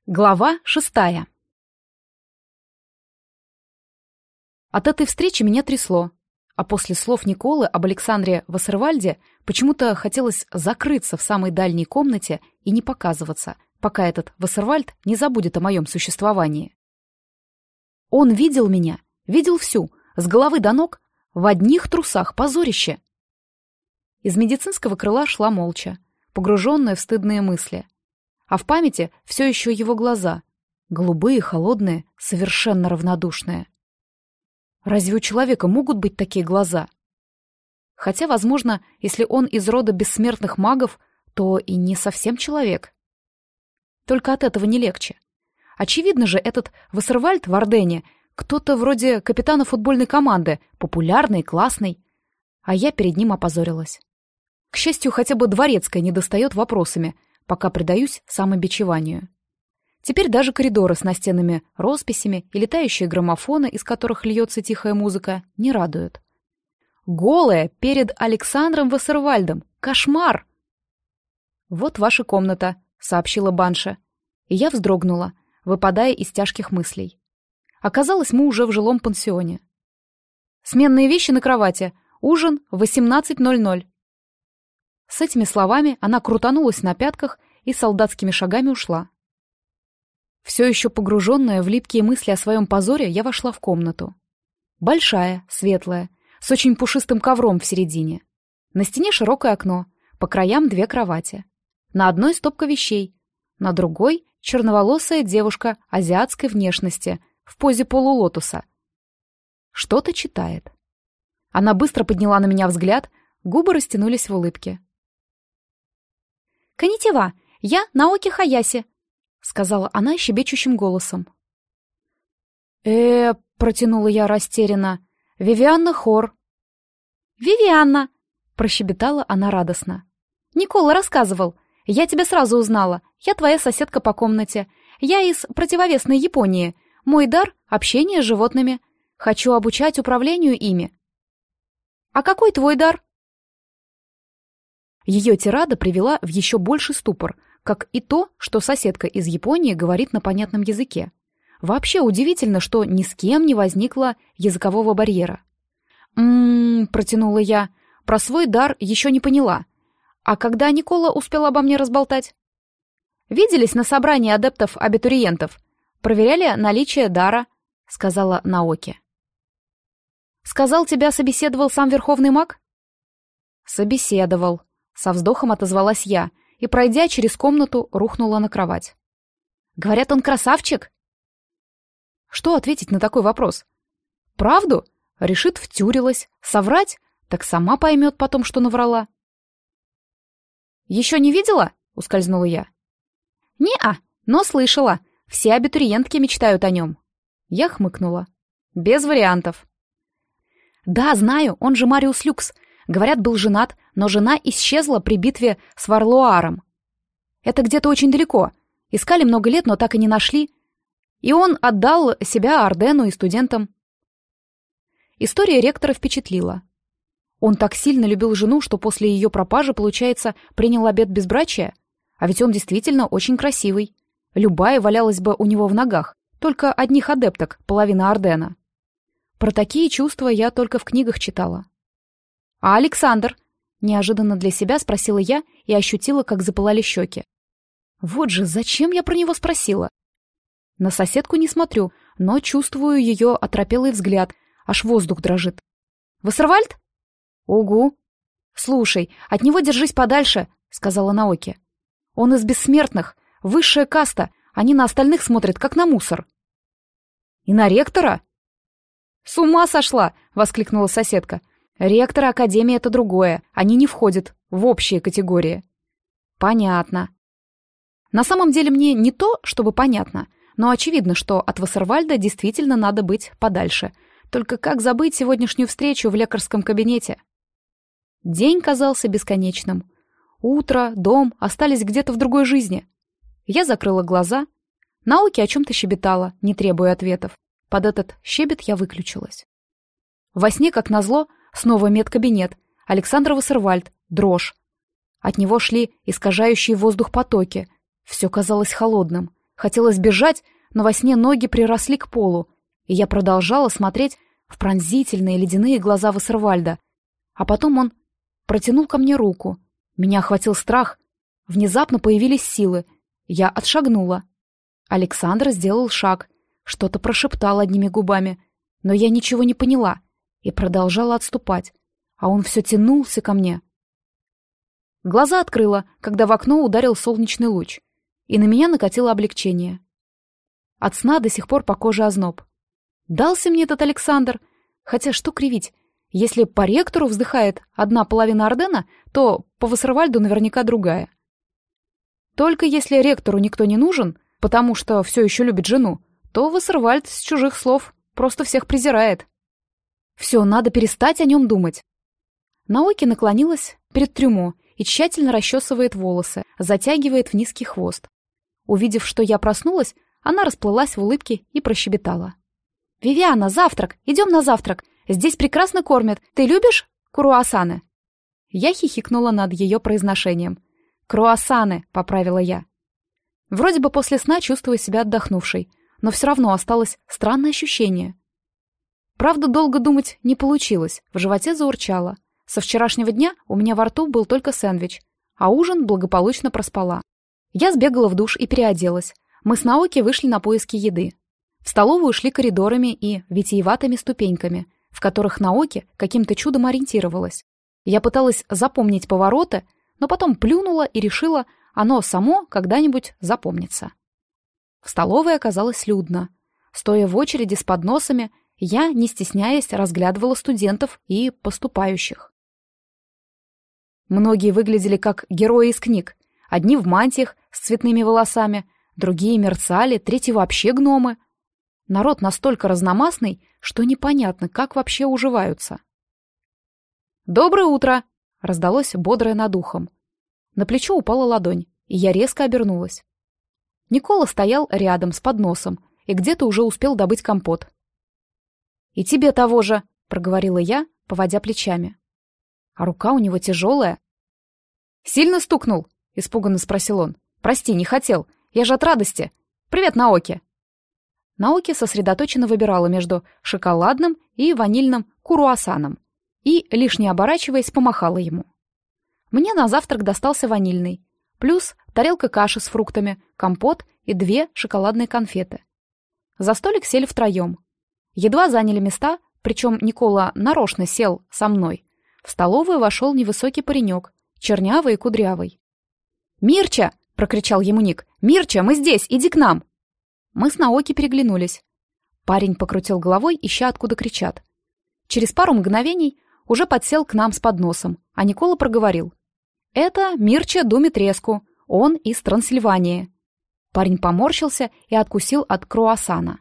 Глава 6. От этой встречи меня трясло, а после слов Николы об Александре Вассервальде почему-то хотелось закрыться в самой дальней комнате и не показываться, пока этот Вассервальд не забудет о моем существовании. Он видел меня, видел всю, с головы до ног, в одних трусах, позорище. Из медицинского крыла шла молча, погруженная в стыдные мысли. А в памяти все еще его глаза. Голубые, холодные, совершенно равнодушные. Разве у человека могут быть такие глаза? Хотя, возможно, если он из рода бессмертных магов, то и не совсем человек. Только от этого не легче. Очевидно же, этот Вассервальд в Ордене кто-то вроде капитана футбольной команды, популярный, классный. А я перед ним опозорилась. К счастью, хотя бы Дворецкая не достает вопросами, пока предаюсь самобичеванию. Теперь даже коридоры с настенными росписями и летающие граммофоны, из которых льется тихая музыка, не радуют. Голая перед Александром Вассервальдом. Кошмар! «Вот ваша комната», — сообщила Банша. И я вздрогнула, выпадая из тяжких мыслей. Оказалось, мы уже в жилом пансионе. Сменные вещи на кровати. Ужин в 18:00. С этими словами она крутанулась на пятках и солдатскими шагами ушла. Все еще погруженная в липкие мысли о своем позоре, я вошла в комнату. Большая, светлая, с очень пушистым ковром в середине. На стене широкое окно, по краям 2 кровати. На одной стопка вещей, на другой — черноволосая девушка азиатской внешности в позе полулотуса. Что-то читает. Она быстро подняла на меня взгляд, губы растянулись в улыбке. «Коннитива, я Наоки Хаяси», — сказала она щебечущим голосом. Протянула я растерянно. «Вивианна Хор». «Вивианна», — прощебетала она радостно. «Никола рассказывал. Я тебя сразу узнала. Я твоя соседка по комнате. Я из противовесной Японии. Мой дар — общение с животными. Хочу обучать управлению ими». «А какой твой дар?» Ее тирада привела в еще больший ступор, как и то, что соседка из Японии говорит на понятном языке. Вообще удивительно, что ни с кем не возникло языкового барьера. Протянула я. Про свой дар еще не поняла. А когда Никола успел обо мне разболтать? «Виделись на собрании адептов-абитуриентов. Проверяли наличие дара», — сказала Наоки. «Сказал, тебя собеседовал сам Верховный маг?» «Собеседовал», — со вздохом отозвалась я и, пройдя через комнату, рухнула на кровать. «Говорят, он красавчик?» Что ответить на такой вопрос? Правду? Решит, втюрилась. Соврать? Так сама поймет потом, что наврала. «Еще не видела?» — ускользнула я. «Не-а, но слышала. Все абитуриентки мечтают о нем». Я хмыкнула. «Без вариантов». «Да, знаю, он же Мариус Люкс. Говорят, был женат, но жена исчезла при битве с Варлуаром. Это где-то очень далеко. Искали много лет, но так и не нашли. И он отдал себя Ордену и студентам». История ректора впечатлила. Он так сильно любил жену, что после ее пропажи, получается, принял обет безбрачия? А ведь он действительно очень красивый. Любая валялась бы у него в ногах, только одних адепток, половина Ордена. Про такие чувства я только в книгах читала. «А Александр?» — неожиданно для себя спросила я и ощутила, как запылали щеки. Вот же, зачем я про него спросила? На соседку не смотрю, но чувствую ее оторопелый взгляд, аж воздух дрожит. «Вассервальд?» «Угу». «Слушай, от него держись подальше», — сказала Наоки. «Он из бессмертных, высшая каста, они на остальных смотрят, как на мусор». «И на ректора?» «С ума сошла!» — воскликнула соседка. «Ректоры академии — это другое, они не входят в общие категории». «Понятно». На самом деле мне не то, чтобы понятно, но очевидно, что от Вассервальда действительно надо быть подальше. Только как забыть сегодняшнюю встречу в лекарском кабинете? День казался бесконечным. Утро, дом остались где-то в другой жизни. Я закрыла глаза. Наоки о чем-то щебетала, не требуя ответов. Под этот щебет я выключилась. Во сне, как назло, снова медкабинет. Александр Вассервальд, дрожь. От него шли искажающие воздух потоки. Все казалось холодным. Хотелось бежать, но во сне ноги приросли к полу, и я продолжала смотреть в пронзительные ледяные глаза Вассервальда. А потом он протянул ко мне руку. Меня охватил страх. Внезапно появились силы. Я отшагнула. Александр сделал шаг, что-то прошептал одними губами, но я ничего не поняла и продолжала отступать, а он все тянулся ко мне. Глаза открыла, когда в окно ударил солнечный луч, и на меня накатило облегчение. От сна до сих пор по коже озноб. Дался мне этот Александр, хотя что кривить, если по ректору вздыхает одна половина Ордена, то по Вассервальду наверняка другая. Только если ректору никто не нужен, потому что все еще любит жену, то Вассервальд с чужих слов просто всех презирает. Все, надо перестать о нем думать. Наоки наклонилась перед трюмо и тщательно расчесывает волосы, затягивает в низкий хвост. Увидев, что я проснулась, она расплылась в улыбке и прощебетала. «Вивиана, завтрак! Идем на завтрак! Здесь прекрасно кормят! Ты любишь круассаны?» Я хихикнула над ее произношением. «Круассаны», — поправила я. Вроде бы после сна чувствую себя отдохнувшей, но все равно осталось странное ощущение. Правда, долго думать не получилось, в животе заурчало. Со вчерашнего дня у меня во рту был только сэндвич, а ужин благополучно проспала. Я сбегала в душ и переоделась. Мы с Наоки вышли на поиски еды. В столовую шли коридорами и витиеватыми ступеньками, в которых Наоки каким-то чудом ориентировалась. Я пыталась запомнить повороты, но потом плюнула и решила, оно само когда-нибудь запомнится. В столовой оказалось людно. Стоя в очереди с подносами, я, не стесняясь, разглядывала студентов и поступающих. Многие выглядели как герои из книг. Одни в мантиях с цветными волосами, другие мерцали, третьи вообще гномы. Народ настолько разномастный, что непонятно, как вообще уживаются. «Доброе утро!» — раздалось бодрое над ухом. На плечо упала ладонь, и я резко обернулась. Никола стоял рядом с подносом и где-то уже успел добыть компот. «И тебе того же!» — проговорила я, поводя плечами. А рука у него тяжелая. «Сильно стукнул?» — испуганно спросил он. «Прости, не хотел. Я же от радости. Привет, Наоки!» Наоки сосредоточенно выбирала между шоколадным и ванильным круассаном и, лишь не оборачиваясь, помахала ему. Мне на завтрак достался ванильный, плюс тарелка каши с фруктами, компот и 2 шоколадные конфеты. За столик сели втроем. Едва заняли места, причем Никола нарочно сел со мной. В столовую вошел невысокий паренек, чернявый и кудрявый. «Мирча!» — прокричал ему Ник. «Мирча, мы здесь, иди к нам!» Мы с Наоки переглянулись. Парень покрутил головой, ища, откуда кричат. Через пару мгновений уже подсел к нам с подносом, а Никола проговорил. «Это Мирча Думитреску, он из Трансильвании». Парень поморщился и откусил от круассана.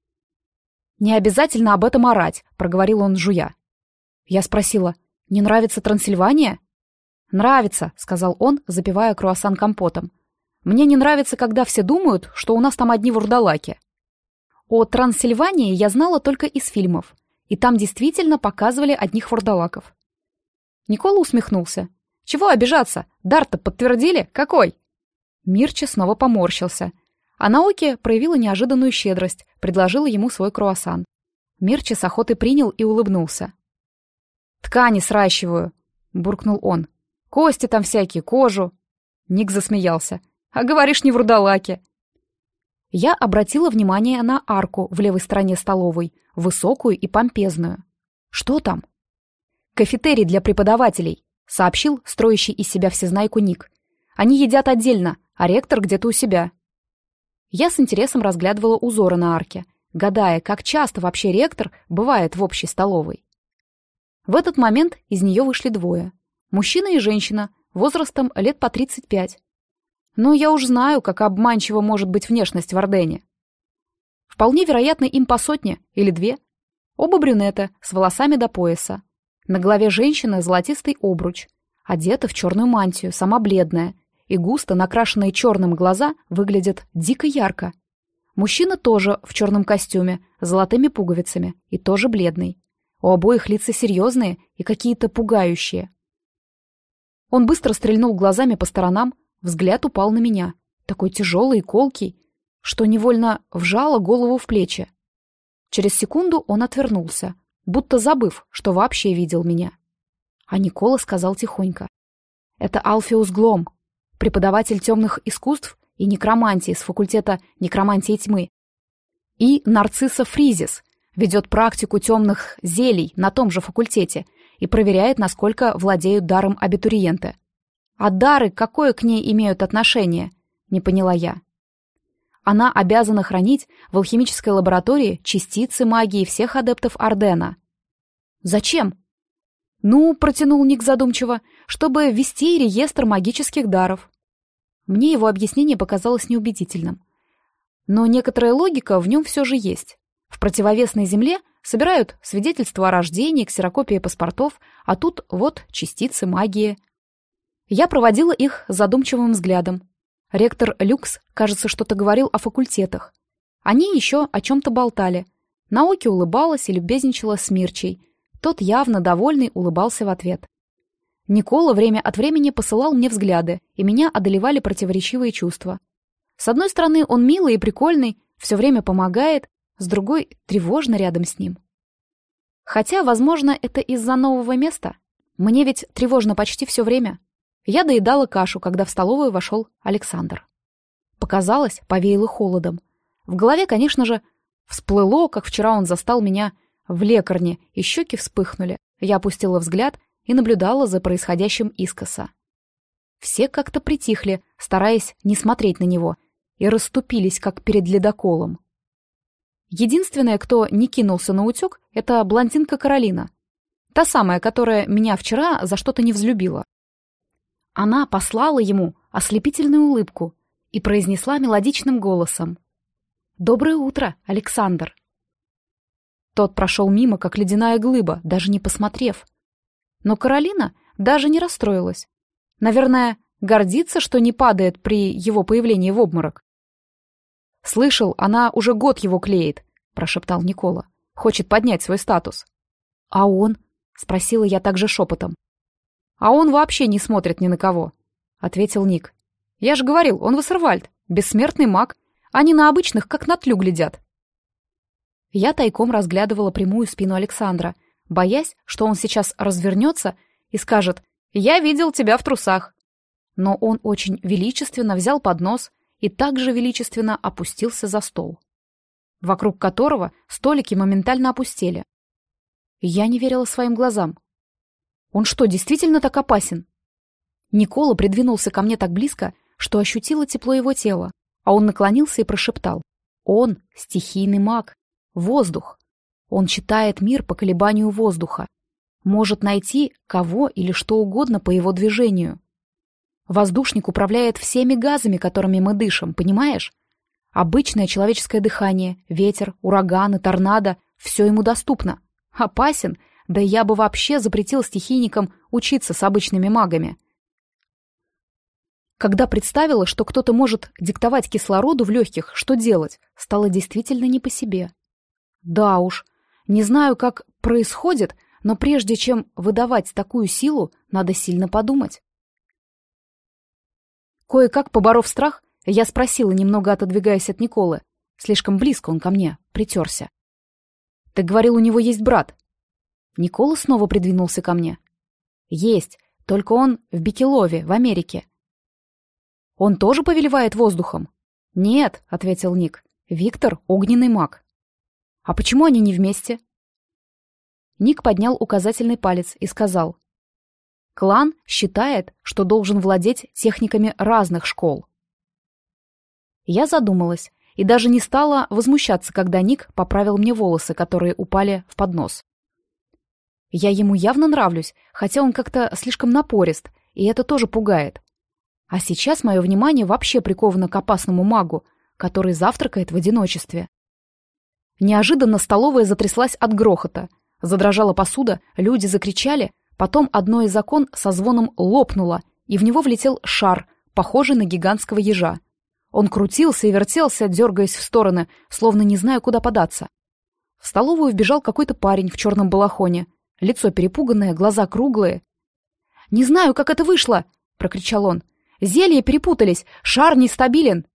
«Не обязательно об этом орать», — проговорил он, жуя. Я спросила, «Не нравится Трансильвания?» «Нравится», — сказал он, запивая круассан компотом. «Мне не нравится, когда все думают, что у нас там одни вурдалаки». О Трансильвании я знала только из фильмов, и там действительно показывали одних вурдалаков. Никола усмехнулся. «Чего обижаться? Дар-то подтвердили? Какой?» Мирча снова поморщился, а Наоки проявила неожиданную щедрость, предложила ему свой круассан. Мирча с охотой принял и улыбнулся. «Ткани сращиваю», — буркнул он. «Кости там всякие, кожу». Ник засмеялся. «А говоришь, не вурдалаки». Я обратила внимание на арку в левой стороне столовой, высокую и помпезную. «Что там?» «Кафетерий для преподавателей», — сообщил строящий из себя всезнайку Ник. «Они едят отдельно, а ректор где-то у себя». Я с интересом разглядывала узоры на арке, гадая, как часто вообще ректор бывает в общей столовой. В этот момент из нее вышли 2. Мужчина и женщина, возрастом лет по 35. Но я уж знаю, как обманчива может быть внешность в Ордене. Вполне вероятно, им по 100 или 2. Оба брюнета, с волосами до пояса. На голове женщины золотистый обруч. Одета в черную мантию, сама бледная, и густо накрашенные черным глаза выглядят дико ярко. Мужчина тоже в черном костюме, с золотыми пуговицами, и тоже бледный. У обоих лица серьезные и какие-то пугающие. Он быстро стрельнул глазами по сторонам, взгляд упал на меня, такой тяжелый и колкий. что невольно вжало голову в плечи. Через секунду он отвернулся, будто забыв, что вообще видел меня. А Никола сказал тихонько: «Это Алфеус Глом, преподаватель темных искусств и некромантии с факультета некромантии тьмы. И Нарцисса Фризис ведет практику темных зелий на том же факультете и проверяет, насколько владеют даром абитуриенты». «А дары какое к ней имеют отношение?» — не поняла я. «Она обязана хранить в алхимической лаборатории частицы магии всех адептов Ордена». «Зачем?» «Ну, — протянул Ник задумчиво, — чтобы вести реестр магических даров». Мне его объяснение показалось неубедительным. Но некоторая логика в нем все же есть. В противовесной земле собирают свидетельства о рождении, ксерокопии паспортов, а тут вот частицы магии. Я проводила их задумчивым взглядом. Ректор Люкс, кажется, что-то говорил о факультетах. Они еще о чем-то болтали. Наоки улыбалась и любезничала с Мирчей. Тот, явно довольный, улыбался в ответ. Никола время от времени посылал мне взгляды, и меня одолевали противоречивые чувства. С одной стороны, он милый и прикольный, все время помогает, с другой — тревожно рядом с ним. Хотя, возможно, это из-за нового места. Мне ведь тревожно почти все время. Я доедала кашу, когда в столовую вошел Александр. Показалось, повеяло холодом. В голове, конечно же, всплыло, как вчера он застал меня в лекарне, и щеки вспыхнули. Я опустила взгляд и наблюдала за происходящим искоса. Все как-то притихли, стараясь не смотреть на него, и расступились, как перед ледоколом. Единственная, кто не кинулся на утек, это блондинка Каролина. Та самая, которая меня вчера за что-то не взлюбила. Она послала ему ослепительную улыбку и произнесла мелодичным голосом: «Доброе утро, Александр». Тот прошел мимо, как ледяная глыба, даже не посмотрев. Но Каролина даже не расстроилась. Наверное, гордится, что не падает при его появлении в обморок. «Слышал, она уже год его клеит», — прошептал Никола. «Хочет поднять свой статус». «А он?» — спросила я также шепотом. «А он вообще не смотрит ни на кого», — ответил Ник. «Я же говорил, он Вассервальд, бессмертный маг. Они на обычных, как на тлю, глядят». Я тайком разглядывала прямую спину Александра, боясь, что он сейчас развернется и скажет: «Я видел тебя в трусах». Но он очень величественно взял поднос и также величественно опустился за стол, вокруг которого столики моментально опустели. Я не верила своим глазам. Он что, действительно так опасен? Никола придвинулся ко мне так близко, что ощутила тепло его тела, а он наклонился и прошептал: «Он — стихийный маг, воздух. Он читает мир по колебанию воздуха, может найти кого или что угодно по его движению. Воздушник управляет всеми газами, которыми мы дышим, понимаешь? Обычное человеческое дыхание, ветер, ураганы, торнадо — все ему доступно. Опасен? Да я бы вообще запретил стихийникам учиться с обычными магами». Когда представила, что кто-то может диктовать кислороду в легких, что делать, стало действительно не по себе. Да уж, не знаю, как происходит, но прежде чем выдавать такую силу, надо сильно подумать. Кое-как, поборов страх, я спросила, немного отодвигаясь от Николы. Слишком близко он ко мне притерся. «Ты говорил, у него есть брат?» Никола снова придвинулся ко мне. «Есть, только он в Бикелове, в Америке». «Он тоже повелевает воздухом?» «Нет», — ответил Ник, — «Виктор — огненный маг». «А почему они не вместе?» Ник поднял указательный палец и сказал: «Клан считает, что должен владеть техниками разных школ». Я задумалась и даже не стала возмущаться, когда Ник поправил мне волосы, которые упали в поднос. Я ему явно нравлюсь, хотя он как-то слишком напорист, и это тоже пугает. А сейчас мое внимание вообще приковано к опасному магу, который завтракает в одиночестве. Неожиданно столовая затряслась от грохота. Задрожала посуда, люди закричали, потом одно из окон со звоном лопнуло, и в него влетел шар, похожий на гигантского ежа. Он крутился и вертелся, дергаясь в стороны, словно не зная, куда податься. В столовую вбежал какой-то парень в черном балахоне, лицо перепуганное, глаза круглые. «Не знаю, как это вышло!» — прокричал он. «Зелья перепутались, шар нестабилен!»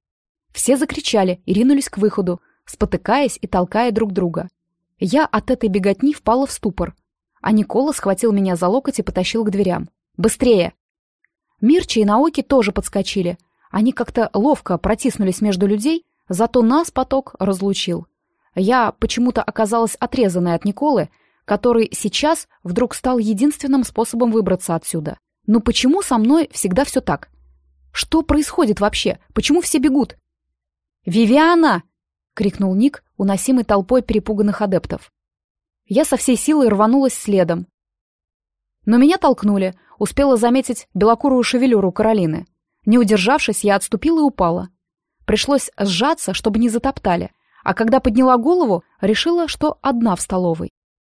Все закричали и ринулись к выходу, спотыкаясь и толкая друг друга. Я от этой беготни впала в ступор, а Никола схватил меня за локоть и потащил к дверям. «Быстрее!» Мирча и Наоки тоже подскочили. Они как-то ловко протиснулись между людей, зато нас поток разлучил. Я почему-то оказалась отрезанной от Николы, который сейчас вдруг стал единственным способом выбраться отсюда. Ну почему со мной всегда все так? Что происходит вообще? Почему все бегут? «Вивиана!» — крикнул Ник, уносимый толпой перепуганных адептов. Я со всей силой рванулась следом. Но меня толкнули, успела заметить белокурую шевелюру Каролины. Не удержавшись, я отступила и упала. Пришлось сжаться, чтобы не затоптали, а когда подняла голову, решила, что одна в столовой.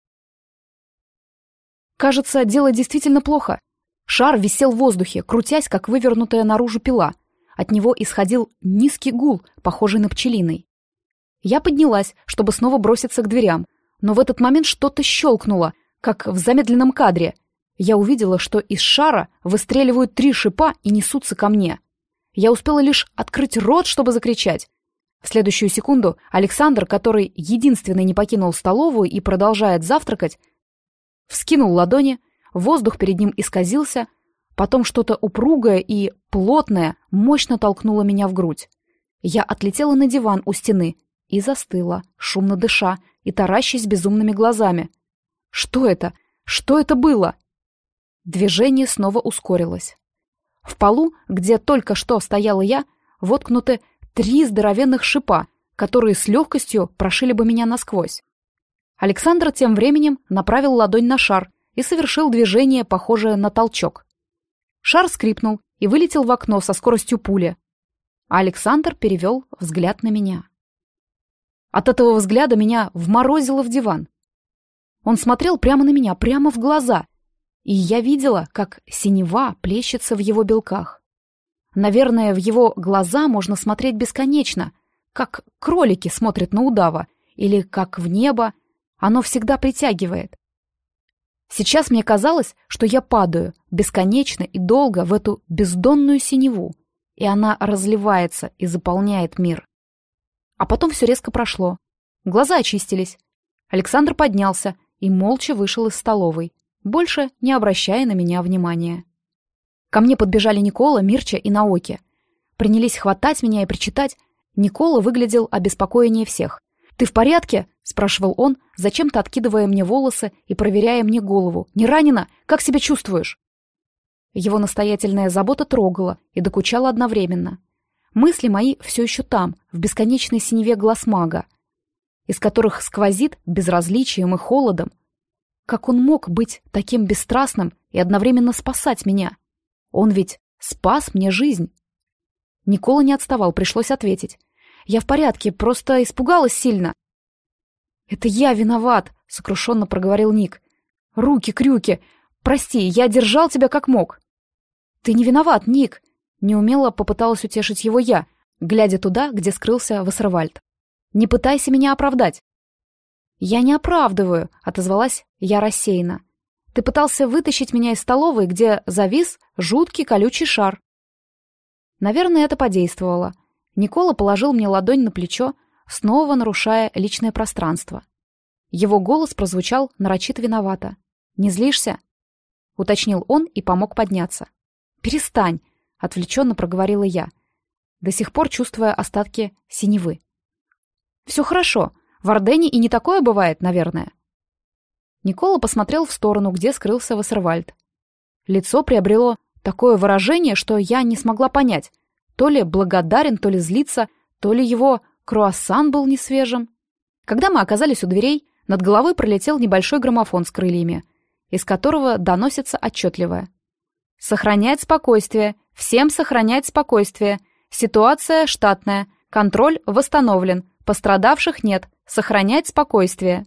Кажется, дело действительно плохо. Шар висел в воздухе, крутясь, как вывернутая наружу пила. От него исходил низкий гул, похожий на пчелиный. Я поднялась, чтобы снова броситься к дверям, но в этот момент что-то щелкнуло, как в замедленном кадре. Я увидела, что из шара выстреливают 3 шипа и несутся ко мне. Я успела лишь открыть рот, чтобы закричать. В следующую секунду Александр, который единственный не покинул столовую и продолжает завтракать, вскинул ладони, воздух перед ним исказился, потом что-то упругое и плотное мощно толкнуло меня в грудь. Я отлетела на диван у стены и застыла, шумно дыша и таращась безумными глазами. Что это? Что это было? Движение снова ускорилось. В полу, где только что стояла я, воткнуты 3 здоровенных шипа, которые с легкостью прошили бы меня насквозь. Александр тем временем направил ладонь на шар и совершил движение, похожее на толчок. Шар скрипнул и вылетел в окно со скоростью пули, а Александр перевел взгляд на меня. От этого взгляда меня вморозило в диван. Он смотрел прямо на меня, прямо в глаза, и я видела, как синева плещется в его белках. Наверное, в его глаза можно смотреть бесконечно, как кролики смотрят на удава, или как в небо. Оно всегда притягивает. Сейчас мне казалось, что я падаю бесконечно и долго в эту бездонную синеву, и она разливается и заполняет мир. А потом все резко прошло. Глаза очистились. Александр поднялся и молча вышел из столовой, больше не обращая на меня внимания. Ко мне подбежали Никола, Мирча и Наоки. Принялись хватать меня и причитать. Никола выглядел обеспокоеннее всех. «Ты в порядке?» — спрашивал он, зачем-то откидывая мне волосы и проверяя мне голову. «Не ранена? Как себя чувствуешь?» Его настоятельная забота трогала и докучала одновременно. Мысли мои все еще там, в бесконечной синеве глаз мага, из которых сквозит безразличием и холодом. Как он мог быть таким бесстрастным и одновременно спасать меня? Он ведь спас мне жизнь. Никола не отставал, пришлось ответить. «Я в порядке, просто испугалась сильно». «Это я виноват», — сокрушенно проговорил Ник. «Руки-крюки. Прости, я держал тебя как мог». «Ты не виноват, Ник», — неумело попыталась утешить его я, глядя туда, где скрылся Вассервальд. «Не пытайся меня оправдать». «Я не оправдываю», — отозвалась я рассеянно. «Ты пытался вытащить меня из столовой, где завис жуткий колючий шар». Наверное, это подействовало. Никола положил мне ладонь на плечо, снова нарушая личное пространство. Его голос прозвучал нарочито виновато. «Не злишься?» — уточнил он и помог подняться. «Перестань!» — отвлеченно проговорила я, до сих пор чувствуя остатки синевы. «Все хорошо. В Ордене и не такое бывает, наверное». Никола посмотрел в сторону, где скрылся Вассервальд. Лицо приобрело такое выражение, что я не смогла понять, то ли благодарен, то ли злится, то ли его круассан был несвежим. Когда мы оказались у дверей, над головой пролетел небольшой граммофон с крыльями, из которого доносится отчетливое: «Сохранять спокойствие! Всем сохранять спокойствие! Ситуация штатная! Контроль восстановлен! Пострадавших нет! Сохранять спокойствие!»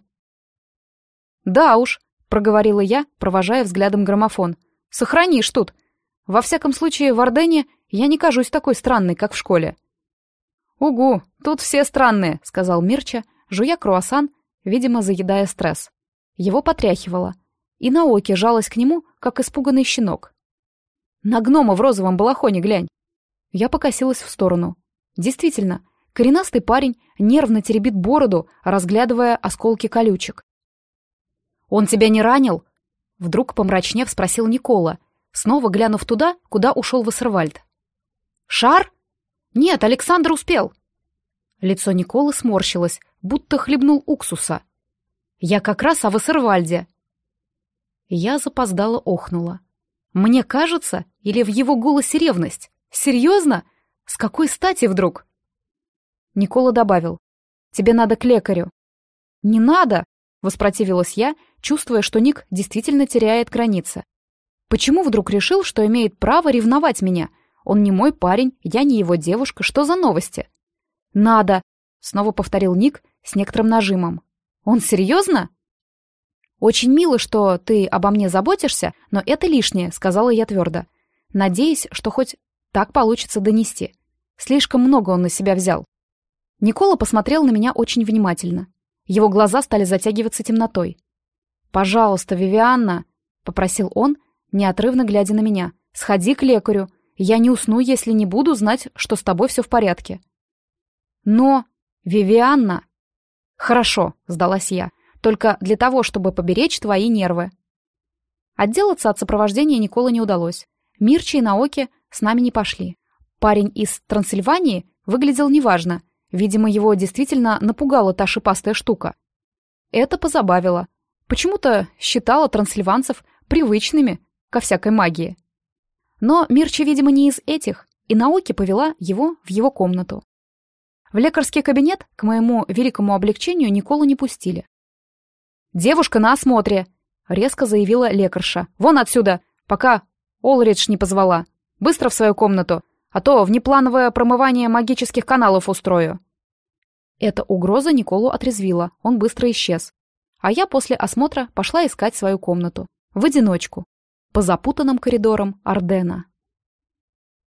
«Да уж», — проговорила я, провожая взглядом граммофон. «Сохранишь тут! Во всяком случае, в Ордене я не кажусь такой странной, как в школе». «Угу, тут все странные», — сказал Мирча, жуя круассан, видимо, заедая стресс. Его потряхивало, и Наоки жалась к нему, как испуганный щенок. «На гнома в розовом балахоне глянь!» Я покосилась в сторону. Действительно, коренастый парень нервно теребит бороду, разглядывая осколки колючек. «Он тебя не ранил?» Вдруг, помрачнев, спросил Никола, снова глянув туда, куда ушел Вассервальд. «Шар? Нет, Александр успел!» Лицо Николы сморщилось, будто хлебнул уксуса. «Я как раз о Вассервальде!» Я запоздало охнула. Мне кажется, или в его голосе ревность? Серьезно? С какой стати вдруг? Никола добавил: «Тебе надо к лекарю». «Не надо!» — воспротивилась я, чувствуя, что Ник действительно теряет границы. «Почему вдруг решил, что имеет право ревновать меня? Он не мой парень, я не его девушка, что за новости?» «Надо!» — снова повторил Ник с некоторым нажимом. «Он серьезно?» «Очень мило, что ты обо мне заботишься, но это лишнее», — сказала я твердо. Надеюсь, что хоть так получится донести. Слишком много он на себя взял. Никола посмотрел на меня очень внимательно. Его глаза стали затягиваться темнотой. «Пожалуйста, Вивианна», — попросил он, неотрывно глядя на меня, — «сходи к лекарю. Я не усну, если не буду знать, что с тобой все в порядке». «Но, Вивианна...» «Хорошо», — сдалась я, — «только для того, чтобы поберечь твои нервы». Отделаться от сопровождения Никола не удалось. Мирча и Наоки с нами не пошли. Парень из Трансильвании выглядел неважно. Видимо, его действительно напугала та шипастая штука. Это позабавило. Почему-то считала трансильванцев привычными ко всякой магии. Но Мирча, видимо, не из этих, и Наоки повела его в его комнату. В лекарский кабинет, к моему великому облегчению, Николу не пустили. «Девушка на осмотре», — резко заявила лекарша. «Вон отсюда, пока Олридж не позвала. Быстро в свою комнату, а то внеплановое промывание магических каналов устрою». Эта угроза Николу отрезвила, он быстро исчез. А я после осмотра пошла искать свою комнату. В одиночку. По запутанным коридорам Ордена.